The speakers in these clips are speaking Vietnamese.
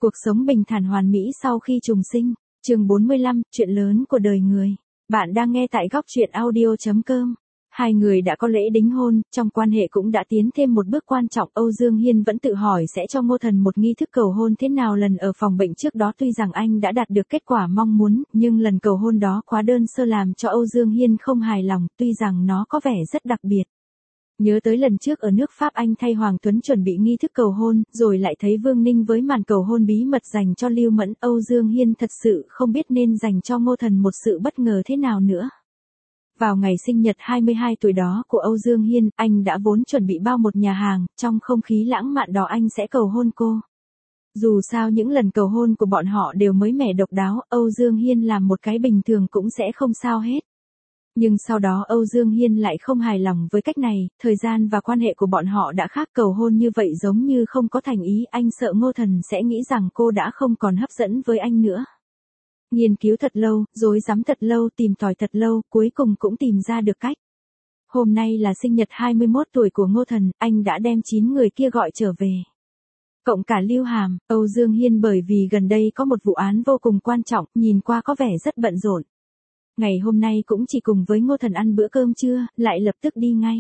Cuộc sống bình thản hoàn mỹ sau khi trùng sinh. Chương 45, chuyện lớn của đời người. Bạn đang nghe tại góc chuyện audio.com. Hai người đã có lễ đính hôn, trong quan hệ cũng đã tiến thêm một bước quan trọng. Âu Dương Hiên vẫn tự hỏi sẽ cho Ngô Thần một nghi thức cầu hôn thế nào. Lần ở phòng bệnh trước đó tuy rằng anh đã đạt được kết quả mong muốn, nhưng lần cầu hôn đó quá đơn sơ làm cho Âu Dương Hiên không hài lòng, tuy rằng nó có vẻ rất đặc biệt. Nhớ tới lần trước ở nước Pháp anh thay Hoàng Tuấn chuẩn bị nghi thức cầu hôn, rồi lại thấy Vương Ninh với màn cầu hôn bí mật dành cho Lưu Mẫn. Âu Dương Hiên thật sự không biết nên dành cho Ngô Thần một sự bất ngờ thế nào nữa. Vào ngày sinh nhật 22 tuổi đó của Âu Dương Hiên, anh đã vốn chuẩn bị bao một nhà hàng, trong không khí lãng mạn đó anh sẽ cầu hôn cô. Dù sao những lần cầu hôn của bọn họ đều mới mẻ độc đáo, Âu Dương Hiên làm một cái bình thường cũng sẽ không sao hết. Nhưng sau đó Âu Dương Hiên lại không hài lòng với cách này, thời gian và quan hệ của bọn họ đã khác, cầu hôn như vậy giống như không có thành ý, anh sợ Ngô Thần sẽ nghĩ rằng cô đã không còn hấp dẫn với anh nữa. Nghiên cứu thật lâu, rối rắm thật lâu, tìm tòi thật lâu, cuối cùng cũng tìm ra được cách. Hôm nay là sinh nhật 21 tuổi của Ngô Thần, anh đã đem 9 người kia gọi trở về. Cộng cả Lưu Hàm, Âu Dương Hiên bởi vì gần đây có một vụ án vô cùng quan trọng, nhìn qua có vẻ rất bận rộn. Ngày hôm nay cũng chỉ cùng với Ngô Thần ăn bữa cơm trưa, lại lập tức đi ngay.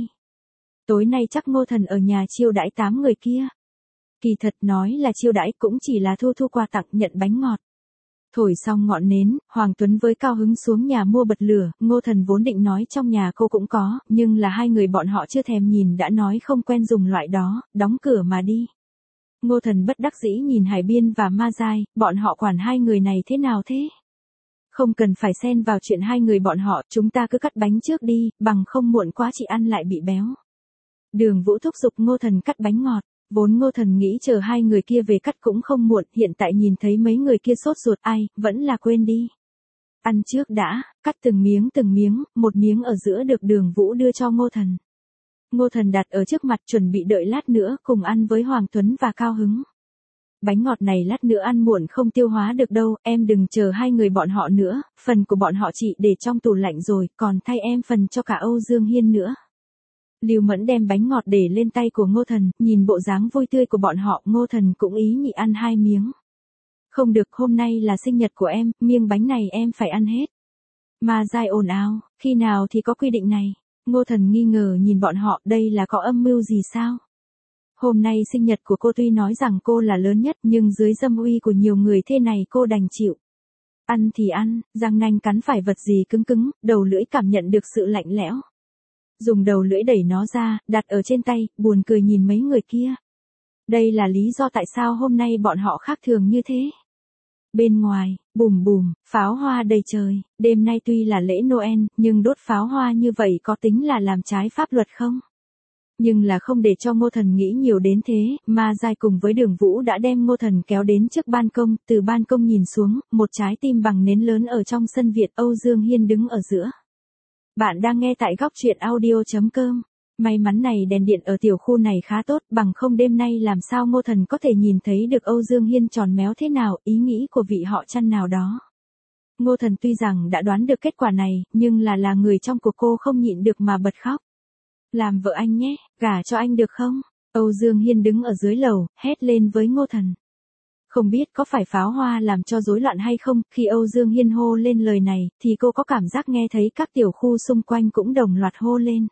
Tối nay chắc Ngô Thần ở nhà chiêu đãi 8 người kia. Kỳ thật nói là chiêu đãi cũng chỉ là thu quà tặng, nhận bánh ngọt. Thổi xong ngọn nến, Hoàng Tuấn với cao hứng xuống nhà mua bật lửa. Ngô Thần vốn định nói trong nhà cô cũng có, nhưng là hai người bọn họ chưa thèm nhìn đã nói không quen dùng loại đó, đóng cửa mà đi. Ngô Thần bất đắc dĩ nhìn Hải Biên và Ma Giai, bọn họ quản hai người này thế nào thế? Không cần phải xen vào chuyện hai người bọn họ, chúng ta cứ cắt bánh trước đi, bằng không muộn quá chị ăn lại bị béo. Đường Vũ thúc giục Ngô Thần cắt bánh ngọt, vốn Ngô Thần nghĩ chờ hai người kia về cắt cũng không muộn, hiện tại nhìn thấy mấy người kia sốt ruột, ai, vẫn là quên đi. Ăn trước đã, cắt từng miếng, một miếng ở giữa được Đường Vũ đưa cho Ngô Thần. Ngô Thần đặt ở trước mặt chuẩn bị đợi lát nữa cùng ăn với Hoàng Tuấn và Cao Hứng. Bánh ngọt này lát nữa ăn muộn không tiêu hóa được đâu, em đừng chờ hai người bọn họ nữa, phần của bọn họ chị để trong tủ lạnh rồi, còn thay em phần cho cả Âu Dương Hiên nữa. Lưu Mẫn đem bánh ngọt để lên tay của Ngô Thần, nhìn bộ dáng vui tươi của bọn họ, Ngô Thần cũng ý nhị ăn 2 miếng. Không được, hôm nay là sinh nhật của em, miếng bánh này em phải ăn hết. Ma Giai ồn ào, khi nào thì có quy định này? Ngô Thần nghi ngờ nhìn bọn họ, đây là có âm mưu gì sao? Hôm nay sinh nhật của cô, tuy nói rằng cô là lớn nhất nhưng dưới dâm uy của nhiều người thế này cô đành chịu. Ăn thì ăn, răng nanh cắn phải vật gì cứng cứng, đầu lưỡi cảm nhận được sự lạnh lẽo. Dùng đầu lưỡi đẩy nó ra, đặt ở trên tay, buồn cười nhìn mấy người kia. Đây là lý do tại sao hôm nay bọn họ khác thường như thế. Bên ngoài, bùm bùm, pháo hoa đầy trời, đêm nay tuy là lễ Noel, nhưng đốt pháo hoa như vậy có tính là làm trái pháp luật không? Nhưng là không để cho Ngô Thần nghĩ nhiều đến thế, Ma Giai cùng với Đường Vũ đã đem Ngô Thần kéo đến trước ban công, từ ban công nhìn xuống, một trái tim bằng nến lớn ở trong sân Việt. Âu Dương Hiên đứng ở giữa. Bạn đang nghe tại góc chuyện audio.com. May mắn này đèn điện ở tiểu khu này khá tốt, bằng không đêm nay làm sao Ngô Thần có thể nhìn thấy được Âu Dương Hiên tròn méo thế nào, ý nghĩ của vị họ Chăn nào đó. Ngô Thần tuy rằng đã đoán được kết quả này, nhưng là người trong cuộc cô không nhịn được mà bật khóc. Làm vợ anh nhé, gả cho anh được không? Âu Dương Hiên đứng ở dưới lầu, hét lên với Ngô Thần. Không biết có phải pháo hoa làm cho rối loạn hay không, khi Âu Dương Hiên hô lên lời này, thì cô có cảm giác nghe thấy các tiểu khu xung quanh cũng đồng loạt hô lên.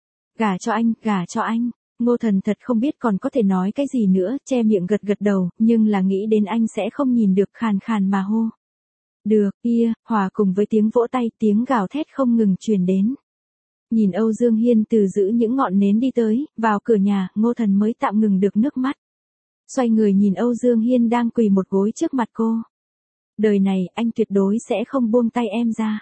Gả cho anh, gả cho anh. Ngô Thần thật không biết còn có thể nói cái gì nữa, che miệng gật đầu, nhưng là nghĩ đến anh sẽ không nhìn được, khàn khàn mà hô. Được, kia, hòa cùng với tiếng vỗ tay, tiếng gào thét không ngừng truyền đến. Nhìn Âu Dương Hiên từ giữ những ngọn nến đi tới, vào cửa nhà, Ngô Thần mới tạm ngừng được nước mắt. Xoay người nhìn Âu Dương Hiên đang quỳ một gối trước mặt cô. Đời này, anh tuyệt đối sẽ không buông tay em ra.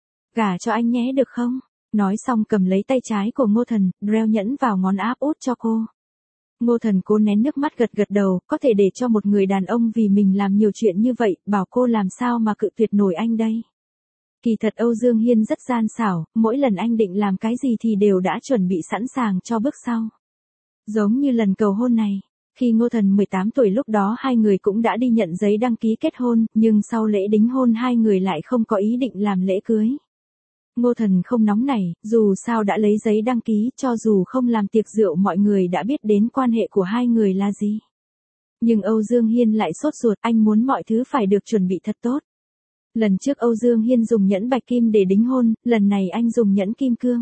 Gả cho anh nhé được không? Nói xong cầm lấy tay trái của Ngô Thần, đeo nhẫn vào ngón áp út cho cô. Ngô Thần cố nén nước mắt gật đầu, có thể để cho một người đàn ông vì mình làm nhiều chuyện như vậy, bảo cô làm sao mà cự tuyệt nổi anh đây. Kỳ thật Âu Dương Hiên rất gian xảo, mỗi lần anh định làm cái gì thì đều đã chuẩn bị sẵn sàng cho bước sau. Giống như lần cầu hôn này, khi Ngô Thần 18 tuổi lúc đó hai người cũng đã đi nhận giấy đăng ký kết hôn, nhưng sau lễ đính hôn hai người lại không có ý định làm lễ cưới. Ngô Thần không nóng nảy, dù sao đã lấy giấy đăng ký, cho dù không làm tiệc rượu mọi người đã biết đến quan hệ của hai người là gì. Nhưng Âu Dương Hiên lại sốt ruột, anh muốn mọi thứ phải được chuẩn bị thật tốt. Lần trước Âu Dương Hiên dùng nhẫn bạch kim để đính hôn, lần này anh dùng nhẫn kim cương.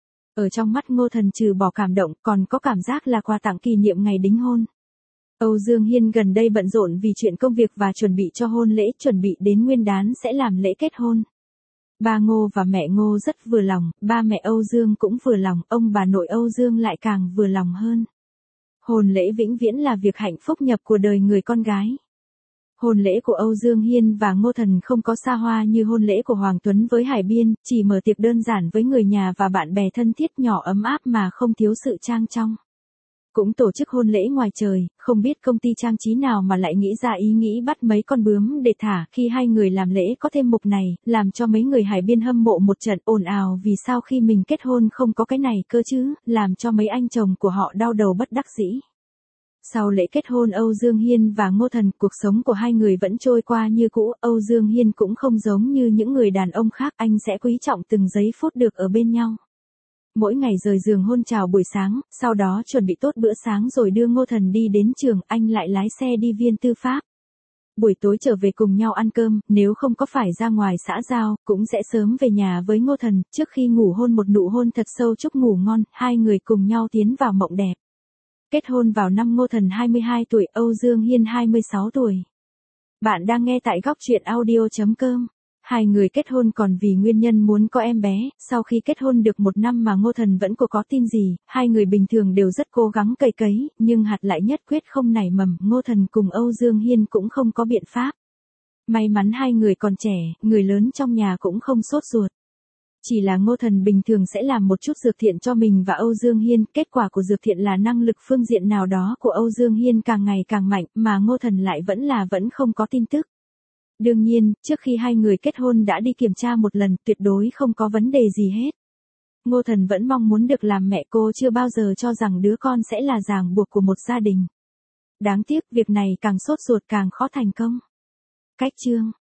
Ở trong mắt Ngô Thần trừ bỏ cảm động còn có cảm giác là quà tặng kỷ niệm ngày đính hôn. Âu Dương Hiên gần đây bận rộn vì chuyện công việc và chuẩn bị cho hôn lễ, chuẩn bị đến Nguyên đán sẽ làm lễ kết hôn. Ba Ngô và mẹ Ngô rất vừa lòng, ba mẹ Âu Dương cũng vừa lòng, ông bà nội Âu Dương lại càng vừa lòng hơn. Hôn lễ vĩnh viễn là việc hạnh phúc nhập của đời người con gái. Hôn lễ của Âu Dương Hiên và Ngô Thần không có xa hoa như hôn lễ của Hoàng Tuấn với Hải Biên, chỉ mở tiệc đơn giản với người nhà và bạn bè thân thiết, nhỏ ấm áp mà không thiếu sự trang trọng. Cũng tổ chức hôn lễ ngoài trời, không biết công ty trang trí nào mà lại nghĩ ra ý nghĩ bắt mấy con bướm để thả khi hai người làm lễ có thêm mục này, làm cho mấy người Hải Biên hâm mộ một trận ồn ào vì sao khi mình kết hôn không có cái này cơ chứ, làm cho mấy anh chồng của họ đau đầu bất đắc dĩ. Sau lễ kết hôn Âu Dương Hiên và Ngô Thần, cuộc sống của hai người vẫn trôi qua như cũ, Âu Dương Hiên cũng không giống như những người đàn ông khác, anh sẽ quý trọng từng giây phút được ở bên nhau. Mỗi ngày rời giường hôn chào buổi sáng, sau đó chuẩn bị tốt bữa sáng rồi đưa Ngô Thần đi đến trường, anh lại lái xe đi Viên Tư Pháp. Buổi tối trở về cùng nhau ăn cơm, nếu không có phải ra ngoài xã giao, cũng sẽ sớm về nhà với Ngô Thần, trước khi ngủ hôn một nụ hôn thật sâu chúc ngủ ngon, hai người cùng nhau tiến vào mộng đẹp. Kết hôn vào năm Ngô Thần 22 tuổi, Âu Dương Hiên 26 tuổi. Bạn đang nghe tại góc truyện audio.com. Hai người kết hôn còn vì nguyên nhân muốn có em bé, sau khi kết hôn được một năm mà Ngô Thần vẫn có tin gì, hai người bình thường đều rất cố gắng cày cấy, nhưng hạt lại nhất quyết không nảy mầm, Ngô Thần cùng Âu Dương Hiên cũng không có biện pháp. May mắn hai người còn trẻ, người lớn trong nhà cũng không sốt ruột. Chỉ là Ngô Thần bình thường sẽ làm một chút dược thiện cho mình và Âu Dương Hiên, kết quả của dược thiện là năng lực phương diện nào đó của Âu Dương Hiên càng ngày càng mạnh, mà Ngô Thần lại vẫn không có tin tức. Đương nhiên, trước khi hai người kết hôn đã đi kiểm tra một lần, tuyệt đối không có vấn đề gì hết. Ngô Thần vẫn mong muốn được làm mẹ, cô chưa bao giờ cho rằng đứa con sẽ là ràng buộc của một gia đình. Đáng tiếc, việc này càng sốt ruột càng khó thành công. Cách chương